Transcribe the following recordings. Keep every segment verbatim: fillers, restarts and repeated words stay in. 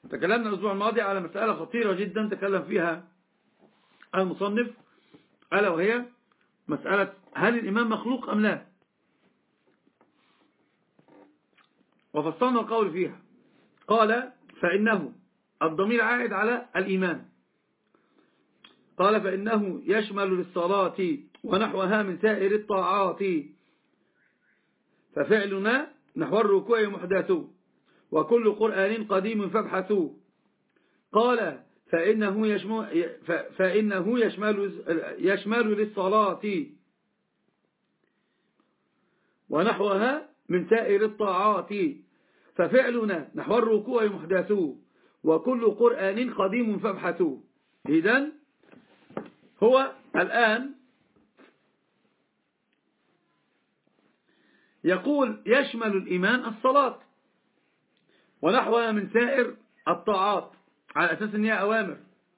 تكلمنا الأسبوع الماضي على مسألة خطيرة جدا تكلم فيها المصنف، ألا وهي مسألة هل الإيمان مخلوق أم لا، وفصلنا القول فيها. قال فإنه الضمير عائد على الإيمان، قال فإنه يشمل للصلاة ونحوها من سائر الطاعات، ففعلنا نحو الركوع محدث وكل قرآن قديم فابحثوا. قال فإنه يشمل, فإنه يشمل, يشمل للصلاة ونحوها من سائر الطاعات، ففعلنا نحو الركوع محدث وكل قرآن قديم فابحثوا. إذن هو الآن يقول يشمل الإيمان الصلاة ونحوها من سائر الطاعات على أساس أنها أوامر.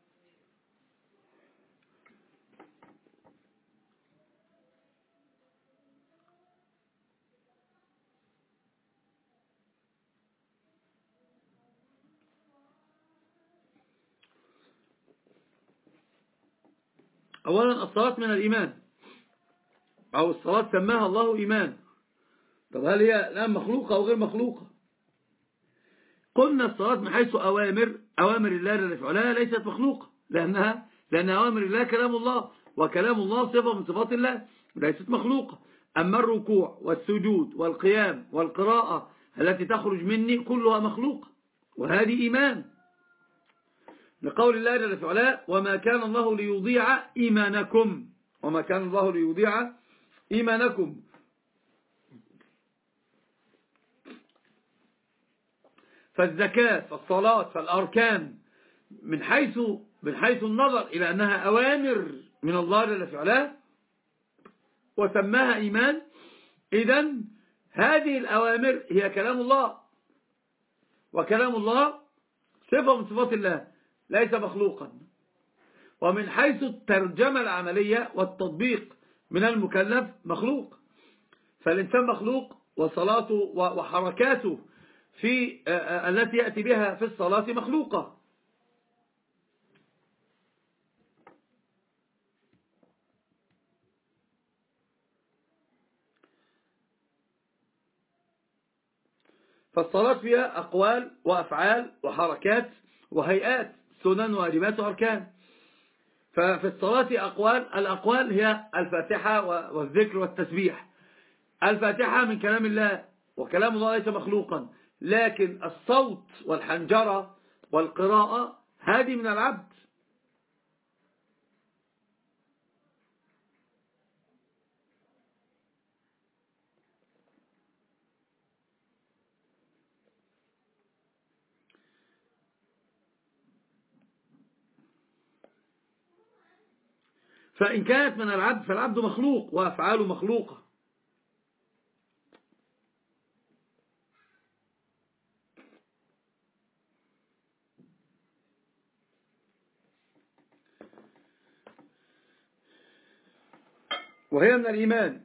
أولا الصلاة من الإيمان، أو الصلاة سماها الله إيمان. طب هل هي الآن مخلوقة أو غير مخلوقة؟ قلنا الصلاة من حيث أوامر أوامر الله التي فعلها ليست مخلوقة، لأنها لأن أوامر الله كلام الله، وكلام الله صفة من صفات الله ليست مخلوقة. أما الركوع والسجود والقيام والقراءة التي تخرج مني كلها مخلوقة، وهذه إيمان لقول الله جل في علاه وما كان الله ليضيع إيمانكم، وما كان الله ليضيع إيمانكم. فالزكاة فالصلاة فالأركان من حيث من حيث النظر إلى أنها أوامر من الله جل في علاه وسماها إيمان، إذن هذه الأوامر هي كلام الله، وكلام الله صفة من صفات الله ليس مخلوقا. ومن حيث الترجمة العملية والتطبيق من المكلف مخلوق، فالإنسان مخلوق وصلاته وحركاته في التي يأتي بها في الصلاة مخلوقة. فالصلاة فيها أقوال وأفعال وحركات وهيئات، سنن واجبات وأركان. ففي الصلاة أقوال، الأقوال هي الفاتحة والذكر والتسبيح. الفاتحة من كلام الله، وكلام الله ليس مخلوقا، لكن الصوت والحنجرة والقراءة هذه من العبد. فإن كانت من العبد فالعبد مخلوق وأفعاله مخلوقة. وهي من الإيمان.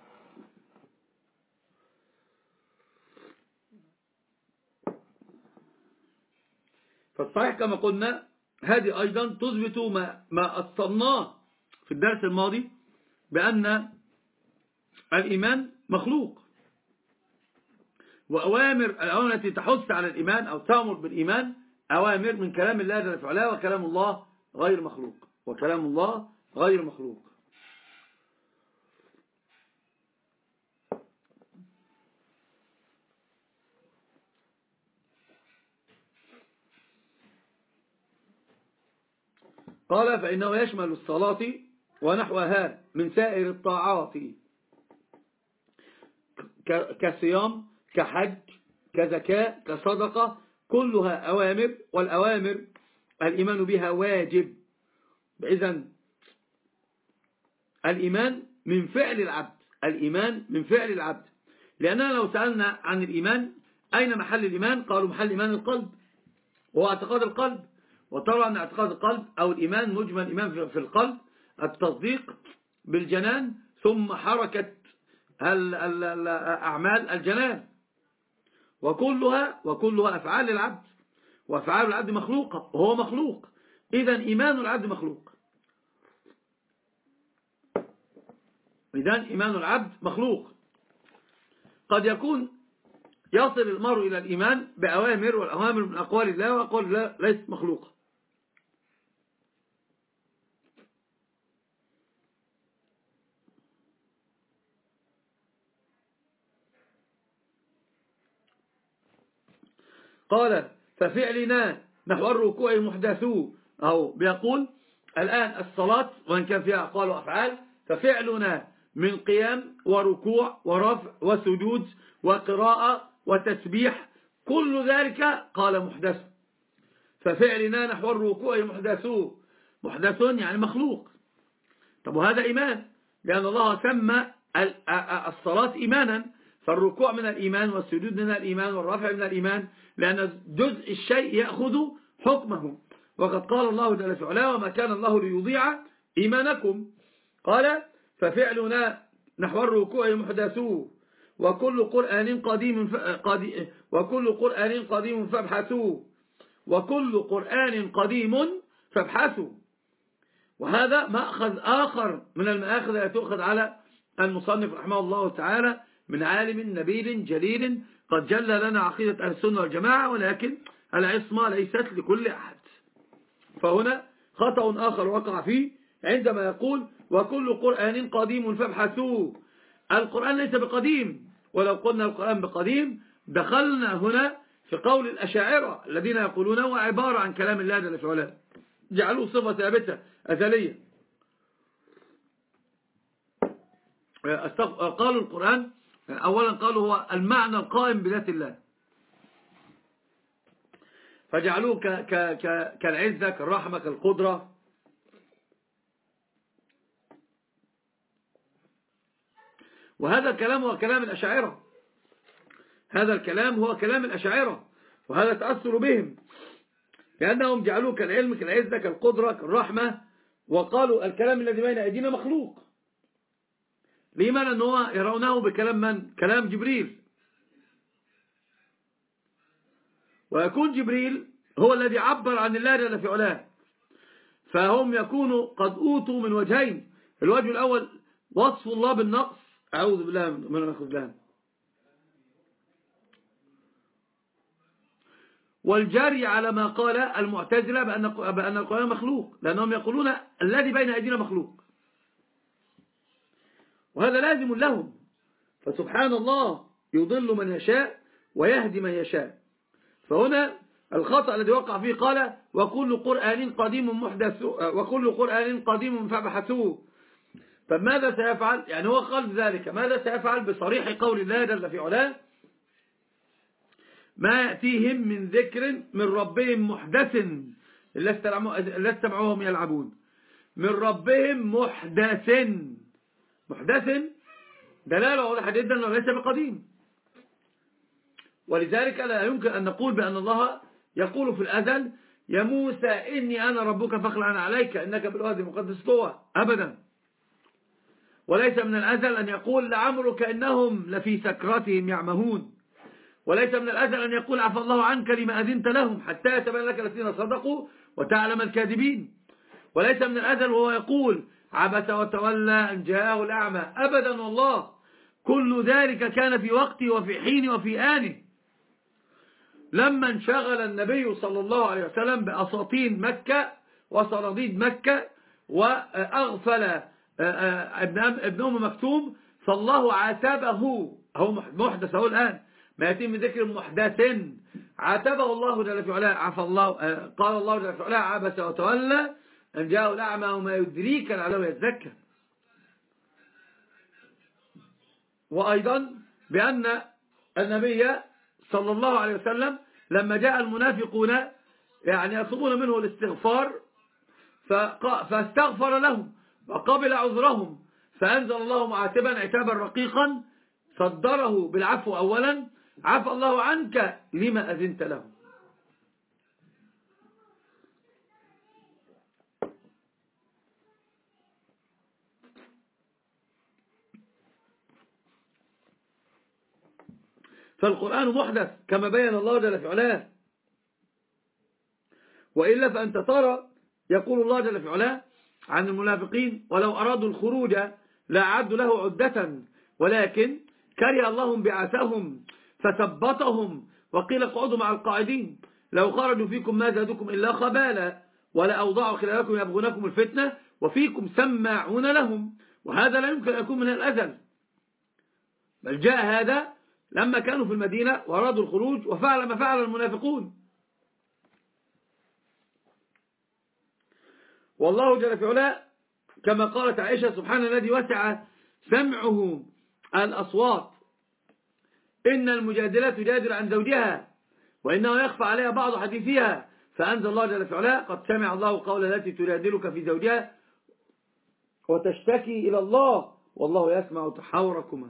فالصحيح كما قلنا هذه أيضا تثبت ما, ما أصلناه في الدرس الماضي بأن الإيمان مخلوق، وأوامر الأوامر التي تحث على الإيمان أو تأمر بالإيمان أوامر من كلام الله جل وعلا، وكلام الله غير مخلوق، وكلام الله غير مخلوق. قال فإنه يشمل الصلاة ونحوها من سائر الطاعات كصيام كحج كزكاة كصدقة، كلها أوامر، والأوامر الإيمان بها واجب. إذن الإيمان من فعل العبد، الإيمان من فعل العبد. لأننا لو سألنا عن الإيمان أين محل الإيمان؟ قالوا محل الإيمان القلب، وهو اعتقاد القلب. وطبعا اعتقاد القلب أو الإيمان مجمل إيمان في القلب التصديق بالجنان ثم حركة أعمال الجنان، وكلها وكلها أفعال العبد، وأفعال العبد مخلوقة وهو مخلوق، إذن إيمان العبد مخلوق. إذن إيمان العبد مخلوق. قد يكون يصل المرء إلى الإيمان بأوامر، والأوامر من أقوال الله وأقوال الله ليست مخلوقة. قال ففعلنا نحو الركوع محدثو، أو بيقول الآن الصلاة وإن كان فيها أقوال وأفعال، ففعلنا من قيام وركوع ورفع وسجود وقراءة وتسبيح كل ذلك قال محدث. ففعلنا نحو الركوع محدثو، محدث يعني مخلوق. طب وهذا إيمان، لأن الله سمى الصلاة إيمانا، فالركوع من الإيمان والسجود من الإيمان والرفع من الإيمان، لأن جزء الشيء يأخذ حكمه. وقد قال الله جل في علاه وما كان الله ليضيع إيمانكم. قال ففعلنا نحو الركوع محدثوه وكل قرآن قديم وكل قرآن قديم فابحثوه وكل قرآن قديم فابحثوا. وهذا مأخذ آخر من المآخذ التي تؤخذ على المصنف رحمه الله تعالى من عالم نبيل جليل قد جل لنا عقيدة أهل السنة والجماعة، ولكن العصمة ليست لكل أحد. فهنا خطأ آخر وقع فيه عندما يقول وكل قرآن قديم فابحثوه. القرآن ليس بقديم، ولو قلنا القرآن بقديم دخلنا هنا في قول الأشاعرة الذين يقولون هو عبارة عن كلام الله جل في علاه، جعلوه صفة ثابتة أزلية. قالوا القرآن أولا قالوا هو المعنى القائم بذات الله، فجعلوه كالعزة كالرحمة كالقدرة. وهذا الكلام هو كلام الأشاعرة، هذا الكلام هو كلام الأشاعرة، وهذا تأثر بهم لأنهم جعلوه كالعلم كالعزة كالقدرة كالرحمة، وقالوا الكلام الذي بين أيدينا مخلوق. لماذا؟ أنه يرونه بكلام من؟ كلام جبريل، ويكون جبريل هو الذي عبر عن الله جل في علاه، فهم يكونوا قد أوتوا من وجهين. الوجه الأول وصف الله بالنقص، أعوذ بالله من الخذلان، والجري على ما قال المعتزلة بأن بأن القرآن مخلوق، لأنهم يقولون الذي بين أيدينا مخلوق، وهذا لازم لهم. فسبحان الله يضل من يشاء ويهدي من يشاء. فهنا الخطأ الذي وقع فيه قال وكل قرآن قديم محدث وكل قرآن قديم فابحثوه. طب ماذا سيفعل؟ يعني هو قال ذلك، ماذا سيفعل بصريح قول الله جل في علاه ما يأتيهم من ذكر من ربهم محدث إلا استمعوهم يلعبون. من ربهم محدث، محدث دلالة واضحة جدا أنه ليس بقديم. ولذلك لا يمكن أن نقول بأن الله يقول في الأزل يا موسى إني أنا ربك فاخلع عليك إنك بالوادي المقدس طوى، أبدا. وليس من الأزل أن يقول لعمرك إنهم لفي سكرتهم يعمهون. وليس من الأزل أن يقول عفى الله عنك لما أذنت لهم حتى يتبين لك الذين صدقوا وتعلم الكاذبين. وليس من الأزل وهو يقول عبس وتولى أن جاءه الأعمى، أبدا والله. كل ذلك كان في وقته وفي حينه وفي آنه. لما انشغل النبي صلى الله عليه وسلم بأساطين مكة وصناديد مكة وأغفل ابن أم مكتوم، فالله عاتبه، هو محدث هو الآن ما يتم من ذكر محدث، عاتبه الله جل في علاه. عفى الله، قال الله جل في علاه عبس وتولى أن جاءه الأعمى وما يدريك لعله يتذكر. وأيضا بأن النبي صلى الله عليه وسلم لما جاء المنافقون يعني يطلبون منه الاستغفار فاستغفر لهم وقبل عذرهم، فأنزل الله معاتبا عتابا رقيقا صدره بالعفو أولا، عفى الله عنك لما أذنت له. فالقرآن محدث كما بين الله جل في علاه. وإلا فأنت ترى يقول الله جل في علاه عن المنافقين ولو أرادوا الخروج لأعدوا له عدة ولكن كره الله بعثهم فثبطهم وقيل اقعدوا مع القاعدين لو خرجوا فيكم ما زادوكم إلا خبالا ولا أوضعوا خلالكم يبغونكم الفتنة وفيكم سماعون لهم وهذا لا يمكن أن يكون من الأزل بل جاء هذا لما كانوا في المدينة وأرادوا الخروج وفعل ما فعل المنافقون. والله جل في علاه كما قالت عائشة سبحان الذي وسع سمعه الأصوات إن المجادلة تجادل عن زوجها وإنه يخفى عليها بعض حديثها فأنزل الله جل في علاه قد سمع الله قول التي تجادلك في زوجها وتشتكي إلى الله والله يسمع تحاوركما.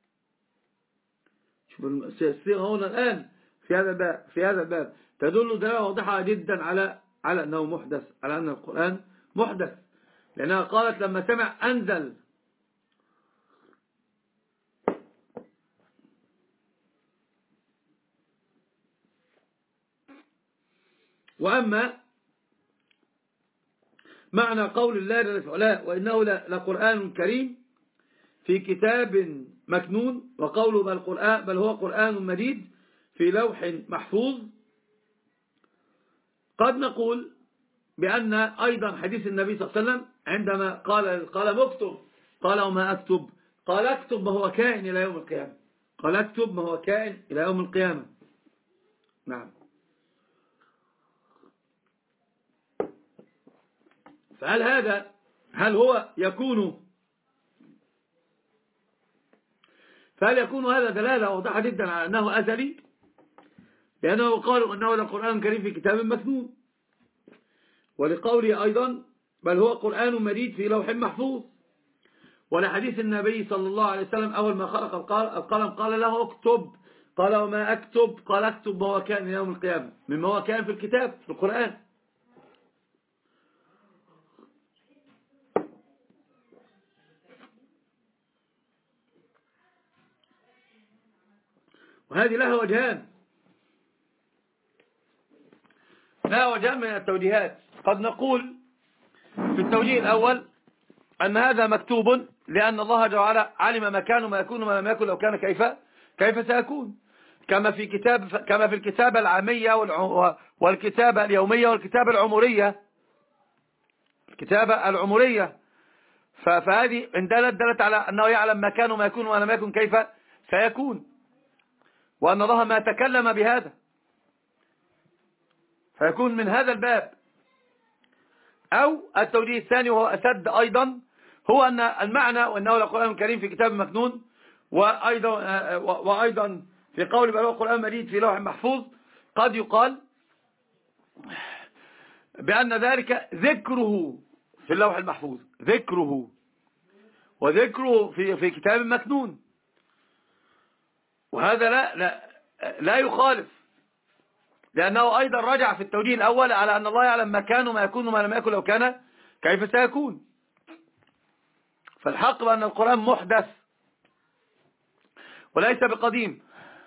شوف الصيغة هنا الآن في هذا الباب في هذا الباب تدل دلالة واضحة جدا على على أنه محدث على أن القرآن محدث لأنها قالت لما سمع أنزل وأما معنى قول الله جل في علاه وإنه لقرآن كريم في كتاب مكنون وقوله بل, قرآن بل هو قرآن مجيد في لوح محفوظ قد نقول بأن أيضا حديث النبي صلى الله عليه وسلم عندما قال قال اكتب قال وما أكتب قال اكتب ما هو كائن إلى يوم القيامة قال اكتب ما هو كائن إلى يوم القيامة. نعم. فهل هذا هل هو يكون فهل يكون هذا دلالة واضحة جدا على أنه أزلي لأنه قالوا أنه لقرآن كريم في كتاب مكنون ولقوله أيضا بل هو قرآن مجيد في لوح محفوظ ولحديث النبي صلى الله عليه وسلم أول ما خلق القلم قال له اكتب قال وما أكتب قال اكتب ما هو كان يوم القيامة مما هو كان في الكتاب في القرآن. وهذه لها وجهان لها وجهان من التوجيهات. قد نقول في التوجيه الأول أن هذا مكتوب لأن الله جل وعلا علم ما كان وما يكون وما لم يكن لو كان كيف كيف سيكون كما في كتاب كما في الكتابة العامية والكتابة اليومية والكتابة العمرية الكتابة العمرية فهذه إن دلت دلت على أنه يعلم ما كان وما يكون وما لم يكن كيف سيكون وأن الله ما تكلم بهذا فيكون من هذا الباب. أو التوجيه الثاني وهو أسد أيضا هو أن المعنى وأنه القرآن الكريم في كتاب مكنون وأيضا, وأيضا في قول بل هو القرآن مجيد في لوح محفوظ قد يقال بأن ذلك ذكره في اللوح المحفوظ ذكره وذكره في في كتاب مكنون وهذا لا لا لا يخالف لأنه أيضا رجع في التوجيه الأول على أن الله يعلم ما كان وما يكون وما لم يكن لو كان كيف سيكون. فالحق بأن القرآن محدث وليس بقديم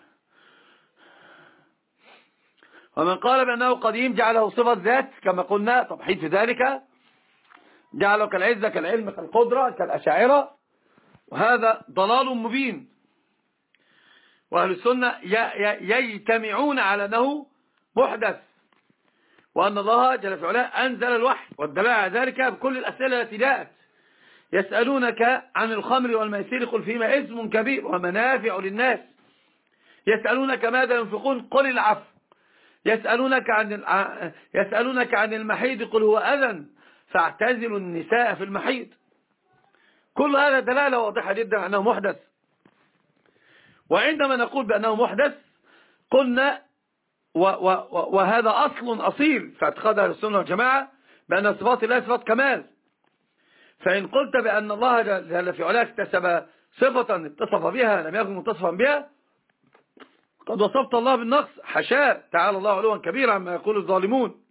ومن قال بأنه قديم جعله صفة ذات كما قلنا تضحيد في ذلك جعله كالعزة كالعلم كالقدرة كالأشاعرة وهذا ضلال مبين. وأهل السنة يجتمعون على أنه محدث وأن الله جل وعلا أنزل الوحي والدلالة على ذلك بكل الأسئلة التي جاءت يسألونك عن الخمر والميسير قل فيما اسم كبير ومنافع للناس يسألونك ماذا ينفقون قل العفو يسألونك عن يسألونك عن المحيض قل هو أذى فاعتزلوا النساء في المحيض. كل هذا دلالة واضحة جدا أنه محدث. وعندما نقول بأنه محدث قلنا و و وهذا أصل أصيل في اعتقاد أهل السنة والجماعة بأن صفات الله صفات كمال. فإن قلت بأن الله جل في علاه اكتسب صفة اتصف بها لم يكن متصفا بها قد وصفت الله بالنقص حشاء تعالى الله علوا كبيرا عما يقول الظالمون.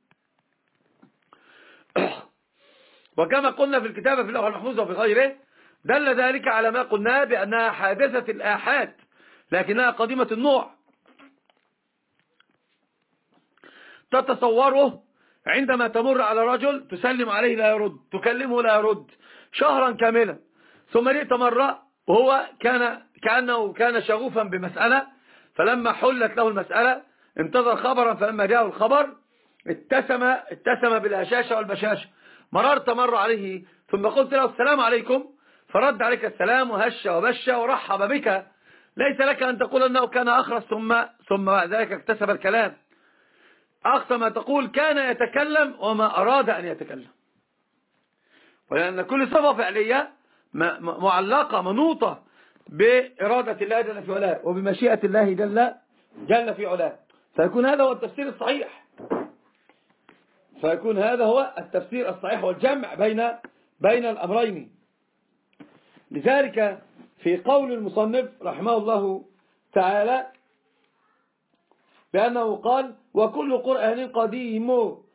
وكما قلنا في الكتابة في اللوح المحفوظ وفي غيره دل ذلك على ما قلنا بأنها حادثة الآحاد لكنها قديمة النوع تتصوره عندما تمر على رجل تسلم عليه لا يرد، تكلمه لا يرد شهرا كاملا، ثم جئت مرة وهو كان كأنه كان شغوفا بمسألة، فلما حلت له المسألة انتظر خبرا، فلما جاءه الخبر اتسم اتسم بالهشاشة والبشاشة. مررت مر عليه ثم قلت له السلام عليكم، فرد عليك السلام وهش وبش ورحب بك، ليس لك أن تقول أنه كان أخرس ثم ثم بعد ذلك اكتسب الكلام. أقصى ما تقول كان يتكلم وما أراد أن يتكلم، ولأن كل صفة فعلية معلقة منوطة بإرادة الله جل في علاه وبمشيئة الله جل جل في علاه، فيكون هذا هو التفسير الصحيح، فيكون هذا هو التفسير الصحيح والجمع بين بين الأمرين. لذلك في قول المصنف رحمه الله تعالى بأنه قال وكل قرآن قديم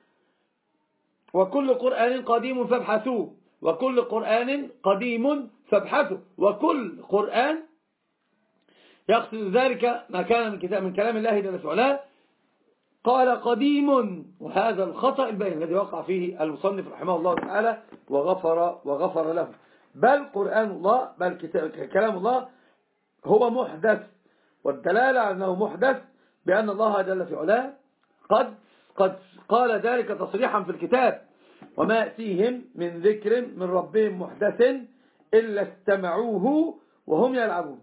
وكل قرآن قديم فابحثوا وكل قرآن قديم فابحثوا وكل قرآن يقصد ذلك ما كان من كتاب من كلام الله جل وعلا. قال قديم، وهذا الخطأ البين الذي وقع فيه المصنف رحمه الله تعالى وغفر وغفر له. بل قرآن الله بل كلام الله هو محدث، والدلالة على أنه محدث بأن الله جل في علاه قد قد قال ذلك تصريحا في الكتاب وما يأتيهم من ذكر من ربهم محدث إلا استمعوه وهم يلعبون.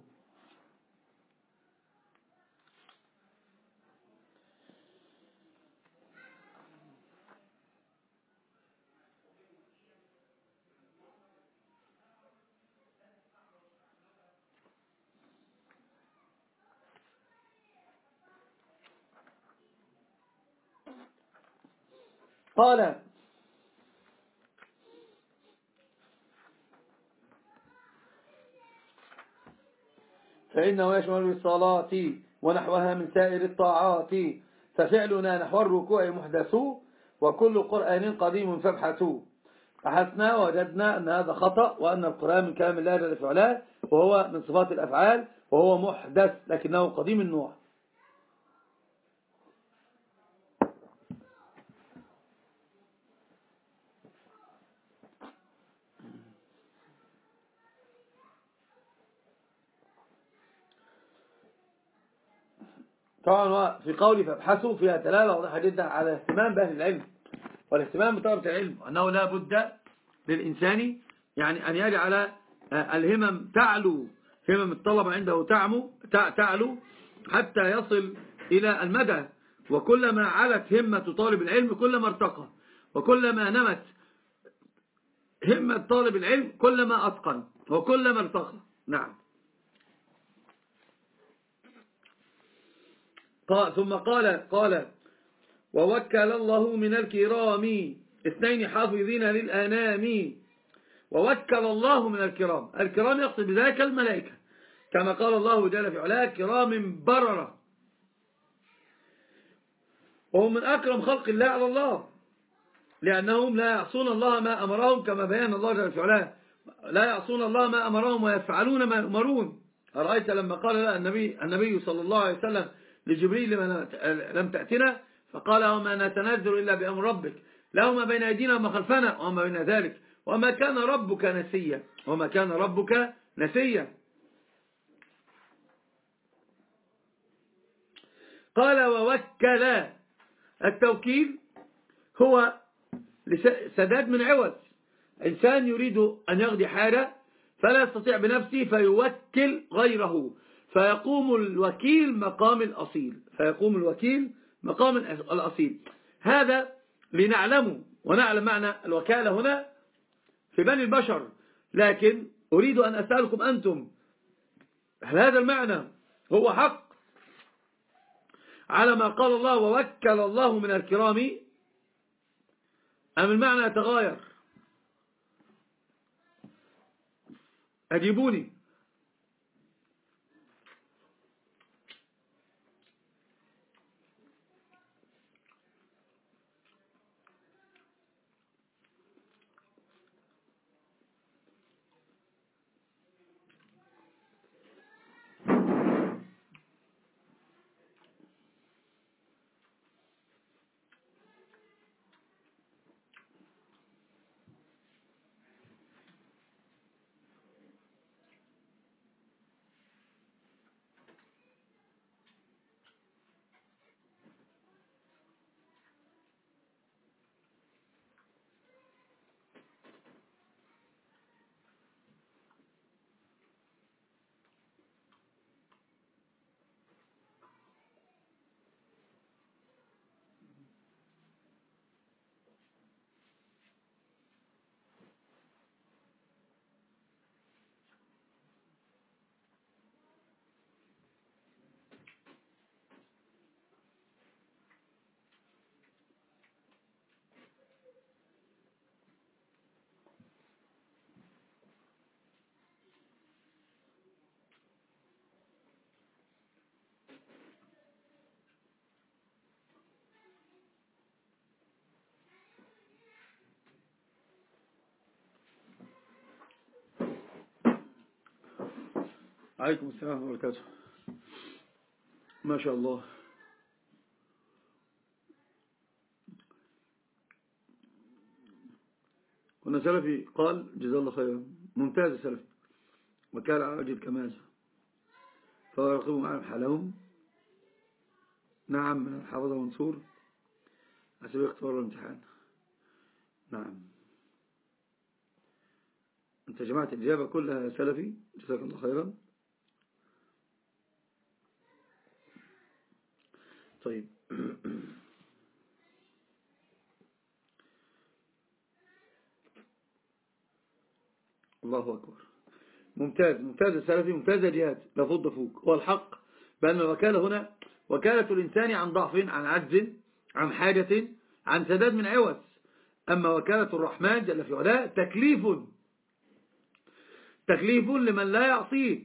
قال فإنه يشمل الصلاة ونحوها من سائر الطاعات، ففعلنا نحو الركوع محدث وكل قرآن قديم فابحثوا. بحثنا وجدنا أن هذا خطأ، وأن القرآن من كلام الله جل وعلا وهو من صفات الأفعال وهو محدث لكنه قديم النوع. طبعا في قولي فابحثوا فيها دلالة واضحة جدا على اهتمام بأهل العلم والاهتمام بطلبة العلم، أنه لا بد للإنسان يعني أن يجعل الهمم تعلو، همم الطلبة عنده تعمو تعلو حتى يصل إلى المدى، وكلما علت همة طالب العلم كلما ارتقى، وكلما نمت همة طالب العلم كلما أتقن وكلما ارتقى. نعم. ثم قال قال ووكل الله من الكرام اثنين حافظين للأنام. ووكل الله من الكرام، الكرام يقصد بذلك الملائكة، كما قال الله جل في علاه كرام بررة، وهم من أكرم خلق الله على الله، لأنهم لا يعصون الله ما أمرهم، كما بيان الله جل في علاه لا يعصون الله ما أمرهم ويفعلون ما يؤمرون. أرأيت لما قال لا النبي, النبي صلى الله عليه وسلم لجبريل لما لم تأتنا، فقال وما نتنزل إلا بأمر ربك له ما بين أيدينا وما خلفنا وما بين ذلك وما كان ربك نسيا وما كان ربك نسيا. قال ووكل، التوكيل هو سداد من عوض، إنسان يريد أن يقضي حاجة فلا يستطيع بنفسه فيوكل غيره، فيقوم الوكيل مقام الأصيل فيقوم الوكيل مقام الأصيل. هذا لنعلمه ونعلم معنى الوكالة هنا في بني البشر، لكن أريد أن أسألكم أنتم، هل هذا المعنى هو حق على ما قال الله ووكل الله من الكرام، أم المعنى يتغاير؟ أجيبوني. عليكم السلام ورحمة الله وبركاته. ما شاء الله. كنا سلفي قال جزاه الله خيرا ممتاز سلفي وكان على وجه الكمال فهو يرقب معهم حالهم. نعم من حافظ منصور حسب اختبار الامتحان. نعم أنت جمعت الإجابة كلها سلفي جزاك الله خيرا. طيب الله أكبر. ممتاز ممتاز السلفي ممتاز جهاد لا فض فوق. والحق بأن الوكالة هنا وكالة الإنسان عن ضعف عن عجز عن حاجة عن سداد من عوز. أما وكالة الرحمن جل في علاه تكليف تكليف لمن لا يعصيه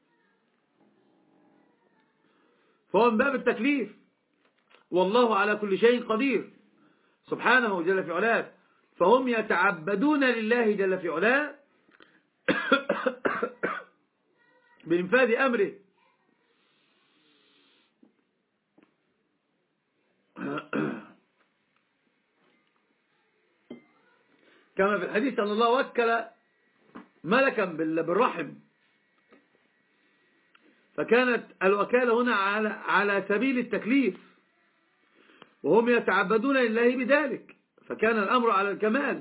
فهو من باب التكليف. والله على كل شيء قدير سبحانه جل في علاه. فهم يتعبدون لله جل في علاه بإنفاذ أمره. كما في الحديث أن الله وكل ملكا بالرحم فكانت الوكالة هنا على على سبيل التكليف وهم يتعبدون لله بذلك فكان الأمر على الكمال.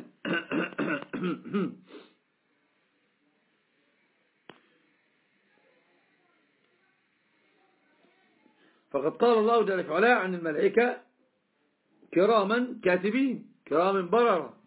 فقد قال الله جل وعلا عن الملائكة كراما كاتبين كرام بررة.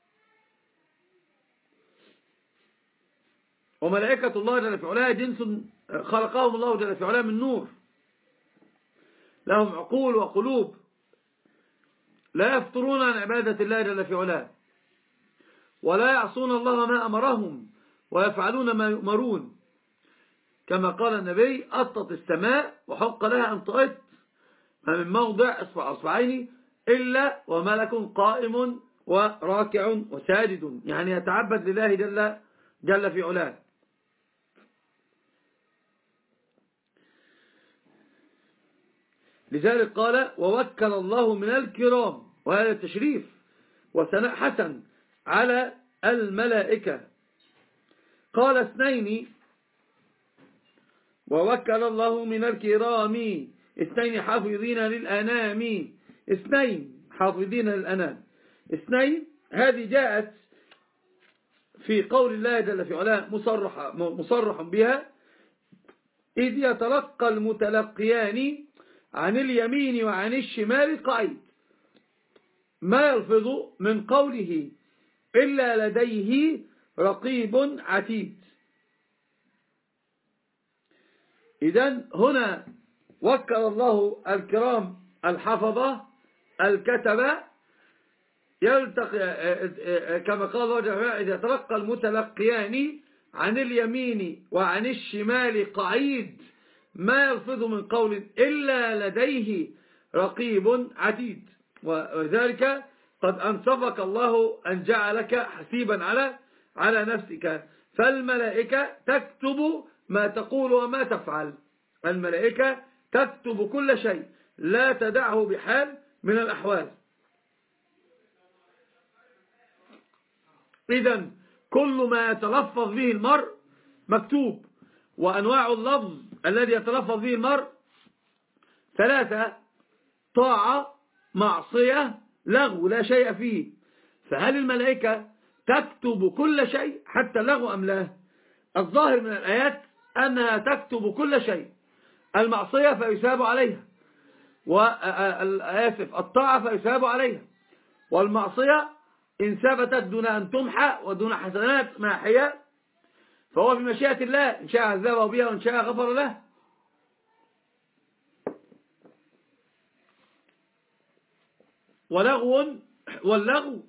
وملائكة الله جل وعلا جنس خلقهم الله جل وعلا من نور لهم عقول وقلوب لا يفترون عن عبادة الله جل وعلا ولا يعصون الله ما أمرهم ويفعلون ما يؤمرون. كما قال النبي أطت السماء وحق لها أن تؤت ما من موضع أصبع أصبعين إلا وملك قائم وراكع وساجد يعني يتعبد لله جل, جل في علاه. لذلك قال ووكل الله من الكرام وهذا التشريف وثناء حسن على الملائكة. قال اثنين ووكل الله من الكرام اثنين حافظين للأنام اثنين حافظين للأنام. اثنين هذه جاءت في قول الله جل في علاه مصرح, مصرح بها إذ يتلقى المتلقيان عن اليمين وعن الشمال قعيد ما يلفظ من قوله إلا لديه رقيب عتيد. إذن هنا وكل الله الكرام الحفظة الكتبة يلتقي كما قال الله جل وعلا إذا تلقى المتلقيان عن اليمين وعن الشمال قعيد ما يلفظ من قول إلا لديه رقيب عتيد. وذلك قد أنصفك الله أن جعلك حسيبا على على نفسك. فالملائكة تكتب ما تقول وما تفعل. الملائكة تكتب كل شيء لا تدعه بحال من الأحوال. إذن كل ما يتلفظ به المرء مكتوب. وأنواع اللفظ الذي يتلفظ به المرء ثلاثة: طاعة معصية لغو لا شيء فيه. فهل الملائكة تكتب كل شيء حتى اللغو أم لا؟ الظاهر من الآيات أنها تكتب كل شيء. المعصية فيثاب عليها وآسف الطاعة فيثاب عليها. والمعصية إن ثبتت دون أن تمحى ودون حسنات ماحية فهو في مشيئة الله إن شاء عذبه بها وإن شاء غفر له. ولغو واللغو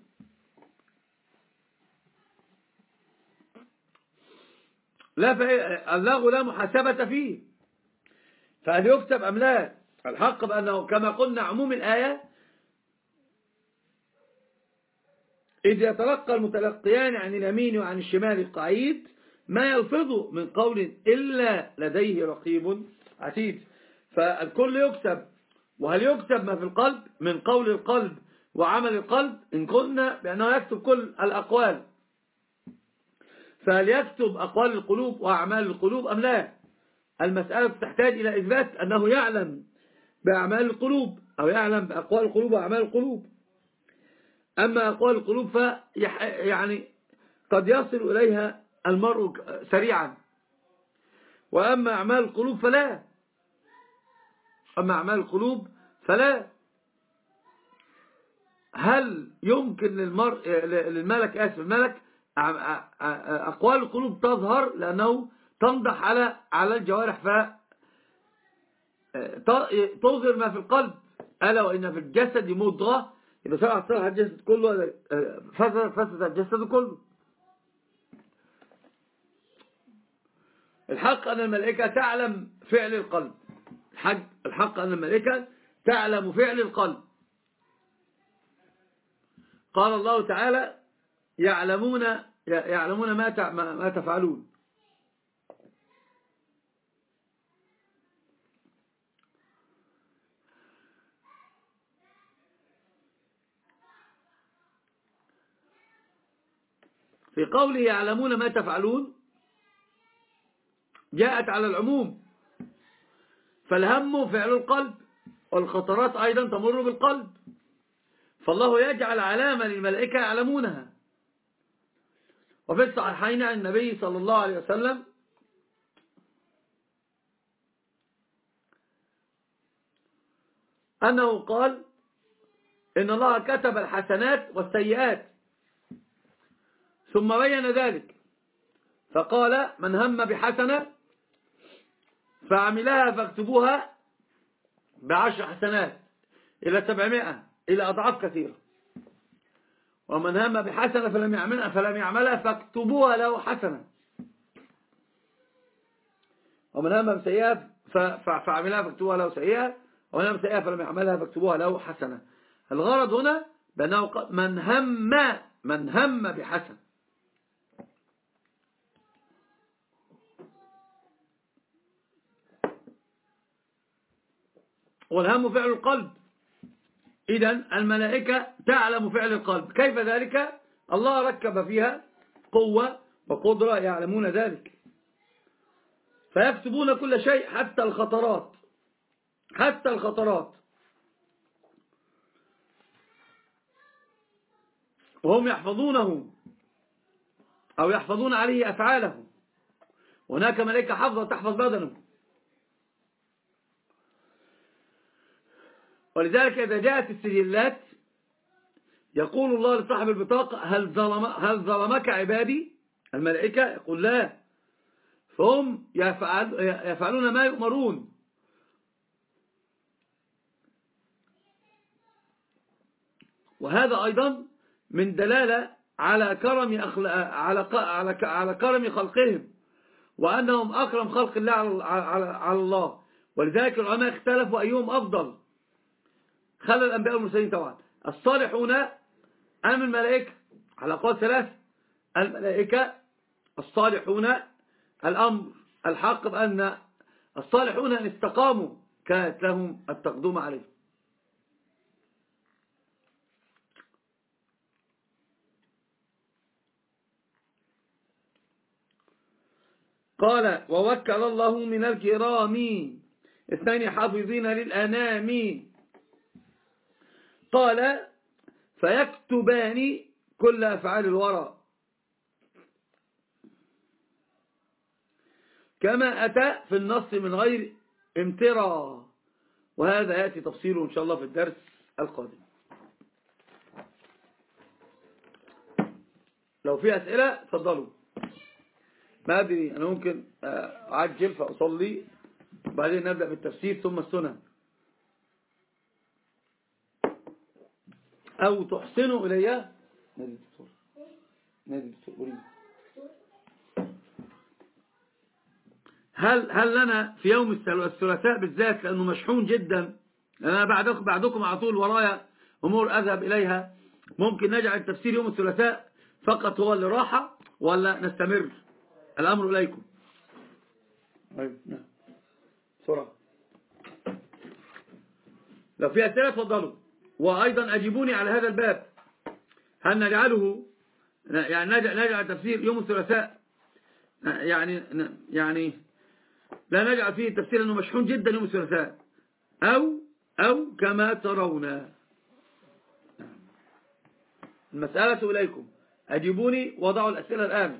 لا اللغو لا محاسبة فيه فهل يكتب أم لا؟ الحق بأنه كما قلنا عموم الآية إذ يتلقى المتلقيان عن اليمين وعن الشمال قعيد ما يلفظ من قول إلا لديه رقيب عتيد. فالكل يكتب. وهل يكتب ما في القلب من قول القلب وعمل القلب؟ إن قلنا بأنه يكتب كل الأقوال، فهل يكتب أقوال القلوب وأعمال القلوب أم لا؟ المسألة تحتاج إلى إثبات أنه يعلم بأعمال القلوب أو يعلم بأقوال القلوب وأعمال القلوب. أما أقوال القلوب فيح يعني قد يصل إليها المرء سريعا، وأما أعمال القلوب فلا أما أعمال القلوب فلا هل يمكن للمرء للملك آسف الملك أقوال القلوب تظهر لأنه تنضح على على الجوارح فتظهر ما في القلب. ألا وإن في الجسد مضغة إذا سرعت صلح الجسد كله فسد فسد الجسد كله. الحق أن الملائكة تعلم فعل القلب. الحق أن الملائكة تعلم فعل القلب. قال الله تعالى يعلمون يعلمون ما ما تفعلون. في قوله يعلمون ما تفعلون جاءت على العموم، فالهم فعل القلب والخطرات أيضا تمر بالقلب، فالله يجعل علامة للملائكة يعلمونها. وفي الصحيحين عن النبي صلى الله عليه وسلم أنه قال إن الله كتب الحسنات والسيئات ثم بين ذلك فقال من هم بحسنة فعملها فاكتبوها بعشر حسنات إلى سبعمائة إلى أضعاف كثيرة، ومن هم بحسنة فلم يعملها فلم يعملها فاكتبوها له حسنة، ومن هم بسيئة فعملها فاكتبوها له سيئة، ومن هم بسيئة فلم يعملها فاكتبوها له حسنة. الغرض هنا بأنه من هم من هم بحسنة. والهم فعل القلب، إذن الملائكة تعلم فعل القلب. كيف ذلك؟ الله ركب فيها قوة وقدرة يعلمون ذلك، فيكتبون كل شيء حتى الخطرات حتى الخطرات وهم يحفظونه أو يحفظون عليه أفعاله. هناك ملائكة حفظة تحفظ بدنه. ولذلك إذا جاءت السجلات يقول الله لصاحب البطاقة هل, ظلم هل ظلمك عبادي؟ الملائكة يقول لا، فهم يفعل يفعلون ما يؤمرون. وهذا أيضا من دلالة على كرم أخل... على على على كرم خلقهم، وأنهم أكرم خلق الله على... على... على الله. ولذلك العلماء اختلفوا أيهم أفضل، خلى الأنبياء والمرسلين طبعا الصالحون أم الملائكة، على أقوال ثلاثة. الملائكة الصالحون الأمر الحق بأن الصالحون أن استقاموا كانت لهم التقدم عليه. قال ووكل الله من الكرام اثنين حافظين للأنام. قال فيكتبان كل أفعال الورى كما أتى في النص من غير امترى. وهذا يأتي تفصيله إن شاء الله في الدرس القادم. لو في أسئلة تفضلوا. ما أدري أنا ممكن أعجل فأصلي وبعدين نبدأ بالتفسير ثم السنن، أو تحسنوا إلي. نادي الدكتور نادي الدكتور أريد. هل هل لنا في يوم الثلاثاء بالذات لأنه مشحون جدا، أنا بعدكم بعدكم على طول ورايا أمور أذهب إليها، ممكن نجعل التفسير يوم الثلاثاء فقط هو اللي راحة ولا نستمر؟ الأمر إليكم. طيب نعم بسرعة، لو في أسئلة تفضلوا. وأيضا أجيبوني على هذا الباب، هل نجعله يعني نجعل تفسير يوم الثلاثاء يعني يعني لا نجعل فيه التفسير أنه مشحون جدا يوم الثلاثاء، أو أو كما ترون. المسألة إليكم، أجيبوني وضعوا الأسئلة الآن.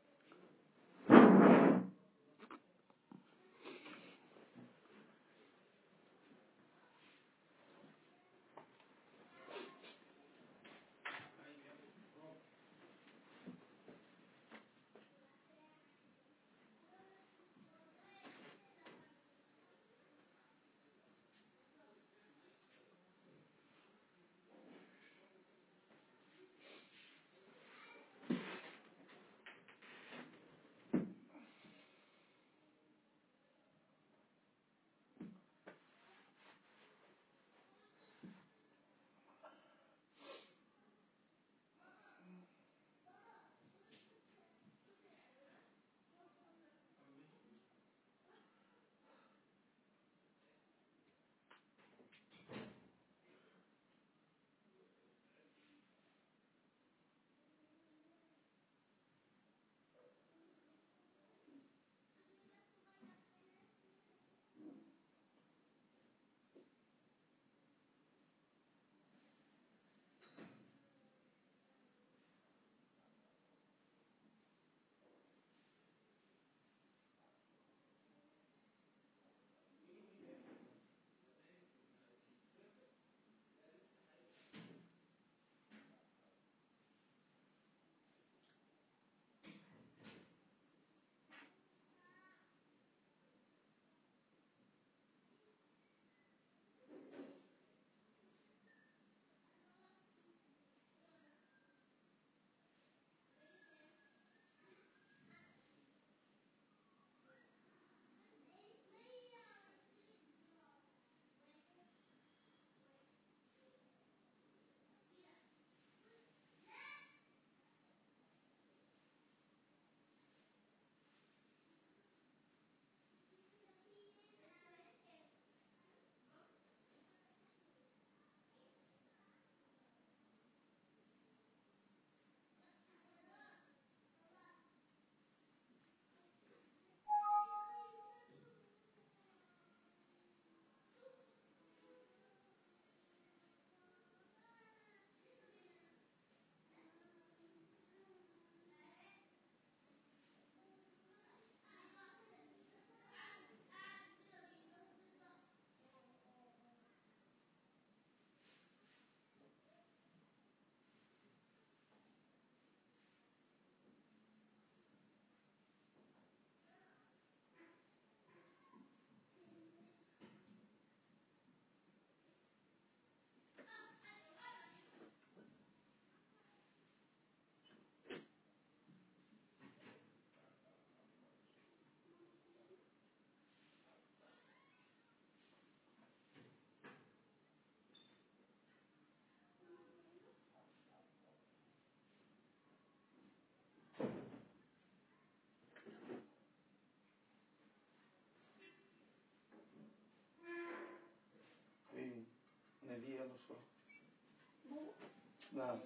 نعم.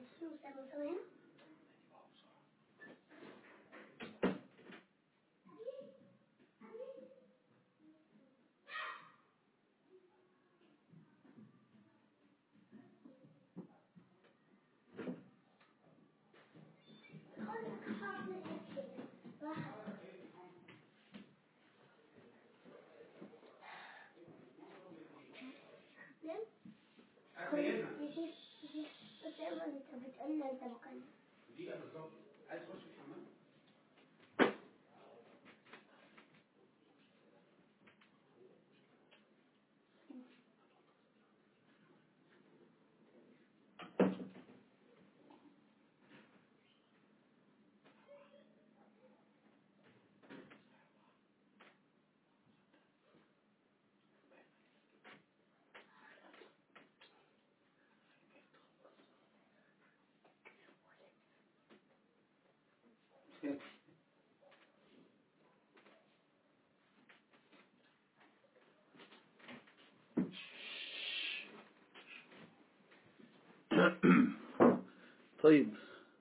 طيب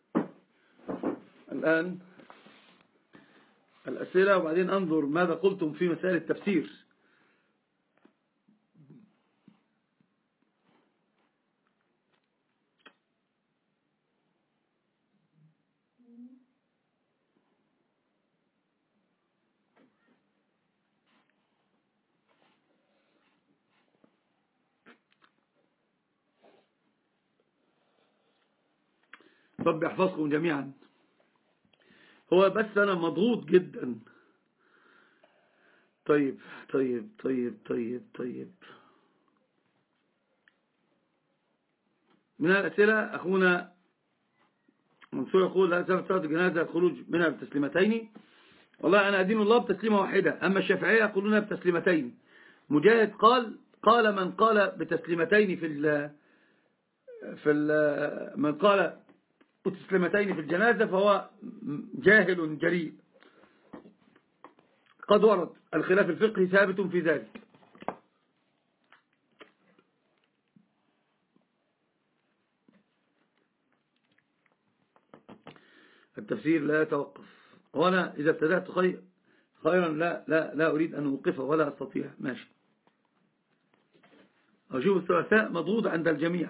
الآن الأسئلة وبعدين أنظر ماذا قلتم في مسائل التفسير. رب يحفظكم جميعا. هو بس أنا مضغوط جدا. طيب طيب طيب طيب طيب من الأسئلة أخونا منصور يقول هل سبب صلاة الجنازة الخروج منها بتسليمتين؟ والله أنا أدين الله بتسليمة واحدة، أما الشافعية يقولون بتسليمتين. مجاهد قال قال من قال بتسليمتين في ال في ال من قال بتسليمتين في الجنازة فهو جاهل جريء. قد ورد الخلاف الفقهي ثابت في ذلك. التفسير لا يتوقف، وأنا إذا ابتدأت خير خيرا لا لا لا أريد أن أوقفه ولا أستطيع. ماشي. أشوف الثلاثاء مضغوط عند الجميع.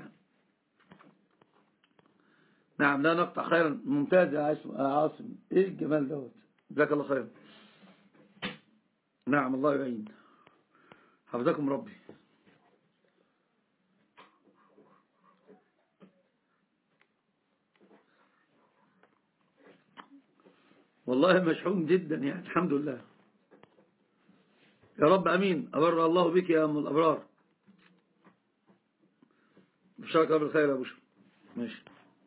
نعم لا نقطع. خيرا ممتاز يا عاصم. إيه الجمال دوت. جزاك الله خير. نعم الله يعين. حفظكم ربي. والله مشحون جدا يعني الحمد لله. يا رب أمين. أبر الله بك يا أم الأبرار. بشارك بالخير يا بشر. ماشي.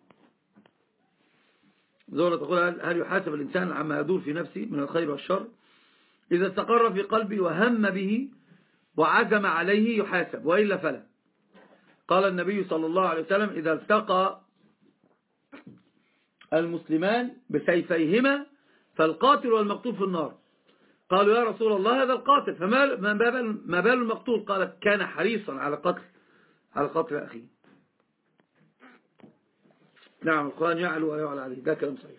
زورة تقول هل يحاسب الإنسان عما يدور في نفسه من الخير والشر؟ إذا استقر في قلبي وهم به وعزم عليه يحاسب، وإلا فلا. قال النبي صلى الله عليه وسلم إذا التقى المسلمان بسيفيهما فالقاتل والمقتول في النار. قالوا يا رسول الله هذا القاتل فما بال المقتول؟ قال كان حريصا على قتل على قتل أخيه. نعم القرآن يعلو ويعلى عليه، ده كلام صحيح.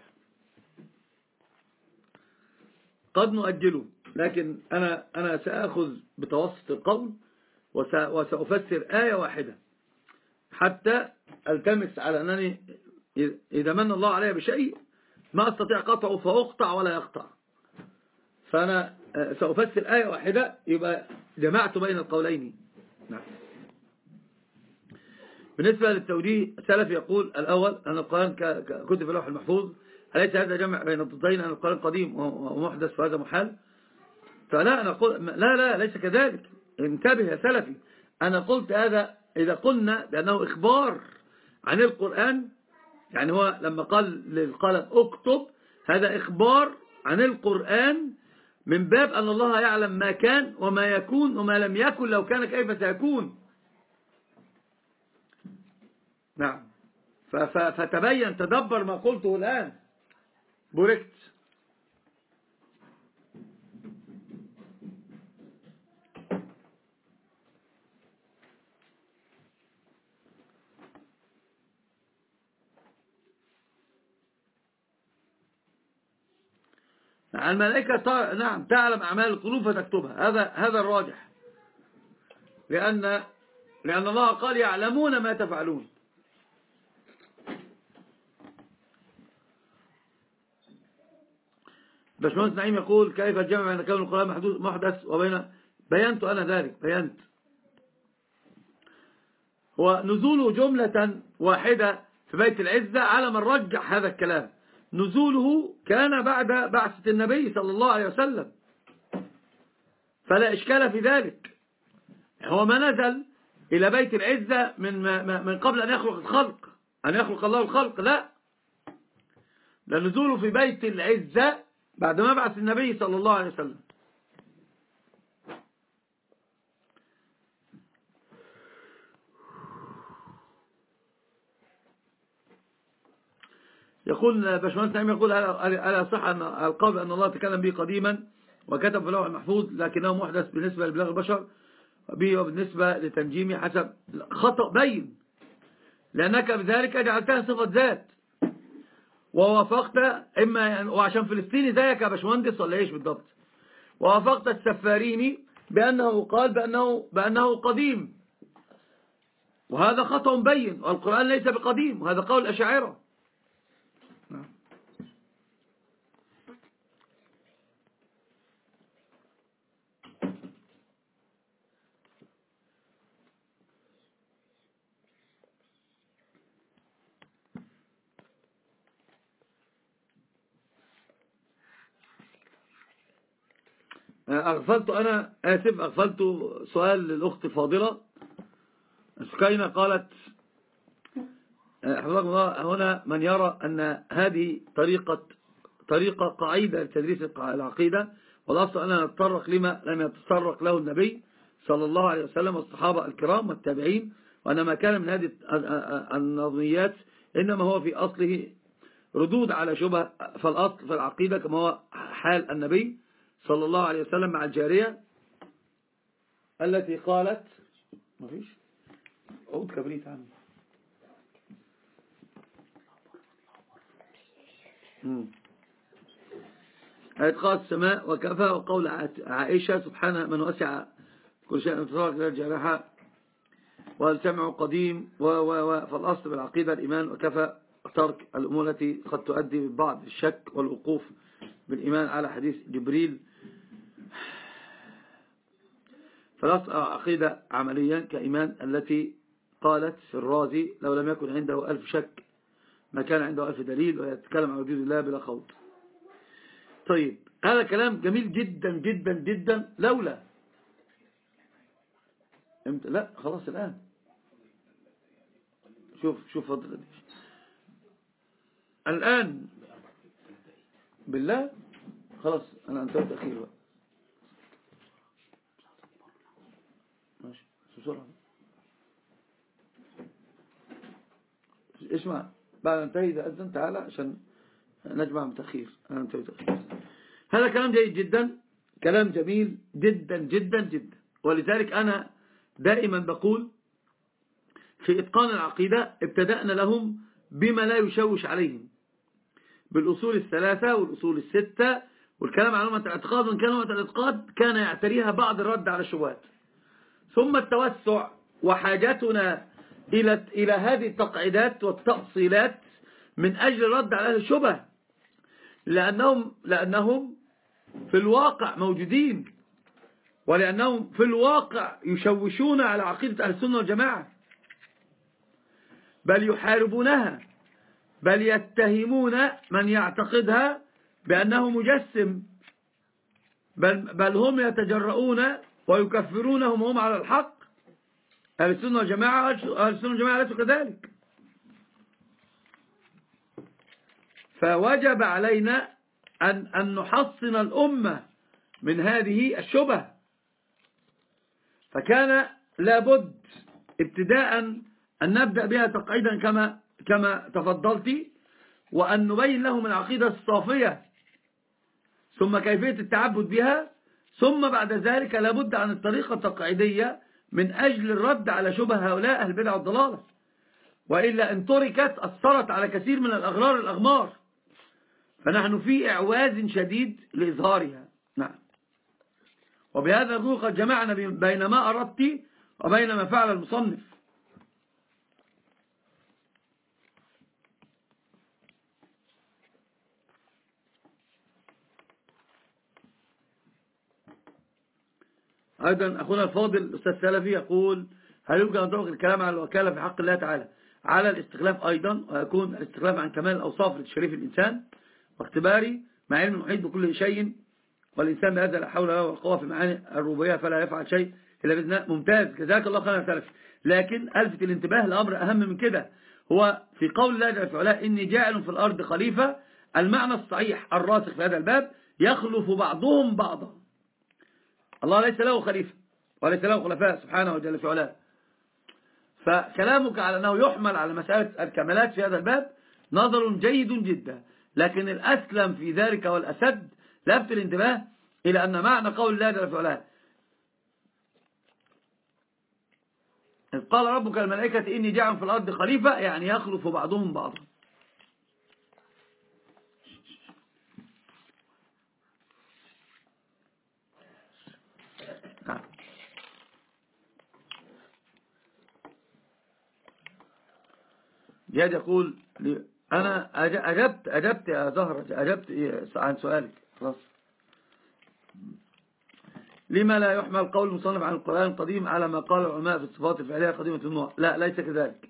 قد نؤجله، لكن أنا أنا سأخذ بتوسط القول وسأفسر آية واحدة حتى ألتمس على أنني إذا من الله علي بشيء ما أستطيع قطعه فأقطع ولا يقطع. فأنا سأفسر آية واحدة يبقى جمعت بين القولين. نعم. بالنسبة للتوجيه السلف يقول الأول أن القرآن كتب في اللوح المحفوظ، أليس هذا جمع بين الضدين أن القرآن قديم ومحدث فهذا محال؟ فلا أنا قل... لا لا ليس كذلك. انتبه يا سلفي. أنا قلت هذا إذا قلنا بأنه إخبار عن القرآن، يعني هو لما قال للقلم اكتب هذا إخبار عن القرآن من باب أن الله يعلم ما كان وما يكون وما لم يكن لو كان كيف سيكون. نعم. فتبين تدبر ما قلته الآن. بوركت. الملائكة نعم تعلم أعمال القلوب فتكتبها. هذا هذا الراجح، لأن لأن الله قال يعلمون ما تفعلون. باشمهندس نعيم يقول كيف الجمع بين كون القرآن محدث وبين بينت أنا ذلك بينت ونزوله جملة واحدة في بيت العزة على من رجح هذا الكلام. نزوله كان بعد بعثة النبي صلى الله عليه وسلم فلا إشكال في ذلك. هو ما نزل إلى بيت العزة من من قبل أن يخلق الخلق أن يخلق الله الخلق، لا، لنزوله في بيت العزة بعد ما بعث النبي صلى الله عليه وسلم. يقول باشمهندس نعيم يقول ألا صح أن القول أن الله تكلم به قديما وكتب في اللوح المحفوظ لكنه محدث بالنسبة لبلاغ البشر به وبالنسبة لتنجيمه حسب خطأ بين. لأنك بذلك جعلتها صفة ذات، ووافقت إما وعشان فلسطيني زيك يا باشمهندس ولا إيش بالضبط، ووافقت السفاريني بأنه قال بأنه, بأنه قديم، وهذا خطأ مبين، والقرآن ليس بقديم، وهذا قول الأشاعرة. أغفلت أنا آسف أغفلت سؤال للأخت الفاضلة سكينة، قالت حفظكم الله هنا من يرى أن هذه طريقة طريقة قاعدة لتدريس العقيدة، والأصل أننا نتطرق لما لم يتطرق له النبي صلى الله عليه وسلم والصحابة الكرام والتابعين، وأن ما كان من هذه النظميات إنما هو في أصله ردود على شبه، فالأصل في العقيدة كما هو حال النبي صلى الله عليه وسلم مع الجارية التي قالت ما فيش عود كبريت عني اعتقاد السماء وكفى، وقول عائشة سبحانه من وسع كل شيء انتظارك للجارحة والسمع قديم و و و فالأصل بالعقيدة الإيمان وكفى، ترك الأمور التي قد تؤدي ببعض الشك والوقوف بالإيمان على حديث جبريل. فالأصل عقيدة عمليا كإيمان التي قالت في الرازي لو لم يكن عنده ألف شك ما كان عنده ألف دليل، ويتكلم عن وجود الله بلا خوض. طيب هذا كلام جميل جدا جدا جدا، لولا امتى لا خلاص الآن شوف شوف فضل الآن بالله خلاص أنا أنتهيت أخير بقى ماشي بسرعة اسمع بعد انتهي إذا أذن تعالى عشان نجمع من تأخير. أنا انتهيت أخير. هذا كلام جيد جدا، كلام جميل جدا جدا جدا، ولذلك أنا دائما بقول في إتقان العقيدة ابتدأنا لهم بما لا يشوش عليهم، بالأصول الثلاثة والأصول الستة، والكلام عن علوم الاعتقاد، وإن كلمة الاعتقاد كان يعتريها بعض الرد على الشبهات، ثم التوسع وحاجتنا إلى إلى هذه التقعيدات والتأصيلات من أجل الرد على أهل الشبه، لأنهم لأنهم في الواقع موجودين، ولأنهم في الواقع يشوشون على عقيدة أهل السنة والجماعة، بل يحاربونها، بل يتهمون من يعتقدها بأنه مجسم، بل, بل هم يتجرؤون ويكفرونهم هم على الحق. أهل السنة والجماعة أهل السنة والجماعة ليسوا كذلك. فوجب علينا أن, أن نحصن الأمة من هذه الشبه، فكان لابد ابتداء أن نبدأ بها تقعيدا كما كما تفضلت، وأن نبين لهم العقيدة الصافية، ثم كيفية التعبد بها، ثم بعد ذلك لابد عن الطريقة التقعيدية من أجل الرد على شبه هؤلاء أهل البدع والضلالة، وإلا إن تركت أثرت على كثير من الأغرار الأغمار، فنحن في إعواز شديد لإظهارها. نعم. وبهذا نقول قد جمعنا بين ما أردت وبين ما فعل المصنف. أيضا أخونا الفاضل الأستاذ سلفي يقول هل يمكن أن تطلق الكلام على الوكالة في حق الله تعالى على الاستخلاف أيضا، ويكون الاستخلاف عن كمال الأوصاف لتشريف الإنسان واختباري مع علم المحيط بكل شيء، والإنسان بهذا لا حول ولا قوة في معاني الربوبية فلا يفعل شيء إلا بإذن. ممتاز جزاك الله خيرا يا سلفي. لكن ألفت الانتباه الأمر أهم من كده، هو في قول الله جل في علاه إني جاعل في الأرض خليفة، المعنى الصحيح الراسخ في هذا الباب يخلف بعضهم بعضا. الله ليس له خليفة وليس له خلفاء سبحانه وجل في علاه، فكلامك على أنه يحمل على مسألة الكمالات في هذا الباب نظر جيد جدا، لكن الأسلم في ذلك والأسد لفت الانتباه إلى أن معنى قول الله جل في علاه قال ربك الملائكة إني جاعل في الأرض خليفة، يعني يخلف بعضهم بعضا. جاد يقول أنا أجبت أجبت يا زهرة، أجبت عن سؤالك خلاص. لما لا يحمل قول المصنف عن القرآن القديم على ما قال العلماء في الصفات الفعلية قديمة النوع؟ لا، ليس كذلك.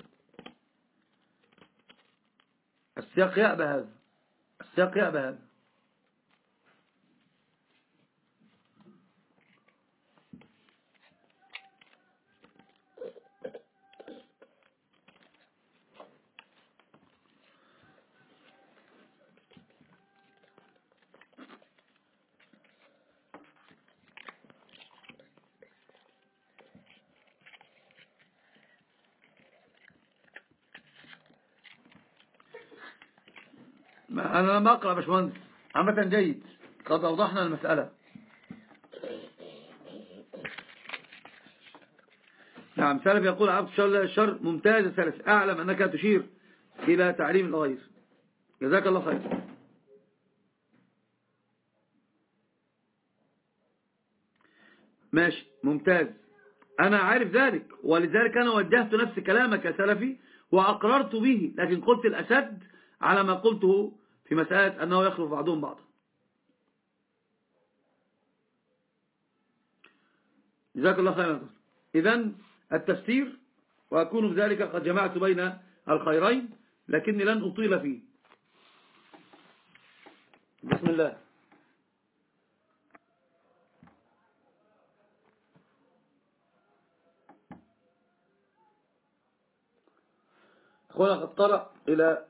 السياق يأبى هذا، السياق يأبى هذا. أنا لم أقرأ يا باشمهندس، عامة جيد، قد أوضحنا المسألة. نعم. سلف يقول عبد الشر ممتاز. سلف أعلم أنك تشير إلى تعليم الغير. جزاك الله خير. ماشي ممتاز، أنا عارف ذلك، ولذلك أنا وجهت نفس كلامك يا سلفي وأقررت به، لكن قلت الأسد على ما قلته في مسألة أنه يخلف بعضهم بعضا. جزاك الله خيرا. إذن التفسير، وأكون بذلك قد جمعت بين الخيرين، لكني لن أطيل فيه. بسم الله. أخونا قد قرأ إلى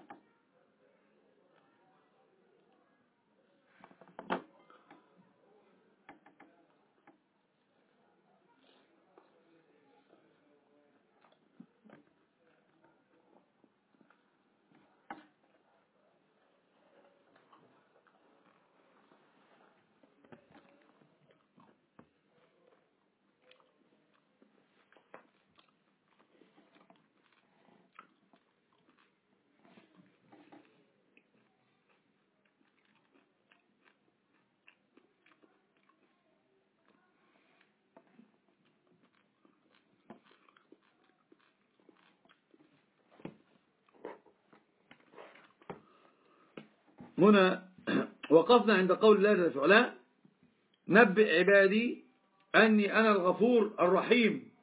هنا وقفنا عند قول الله تعالى: نبئ عبادي أني أنا الغفور الرحيم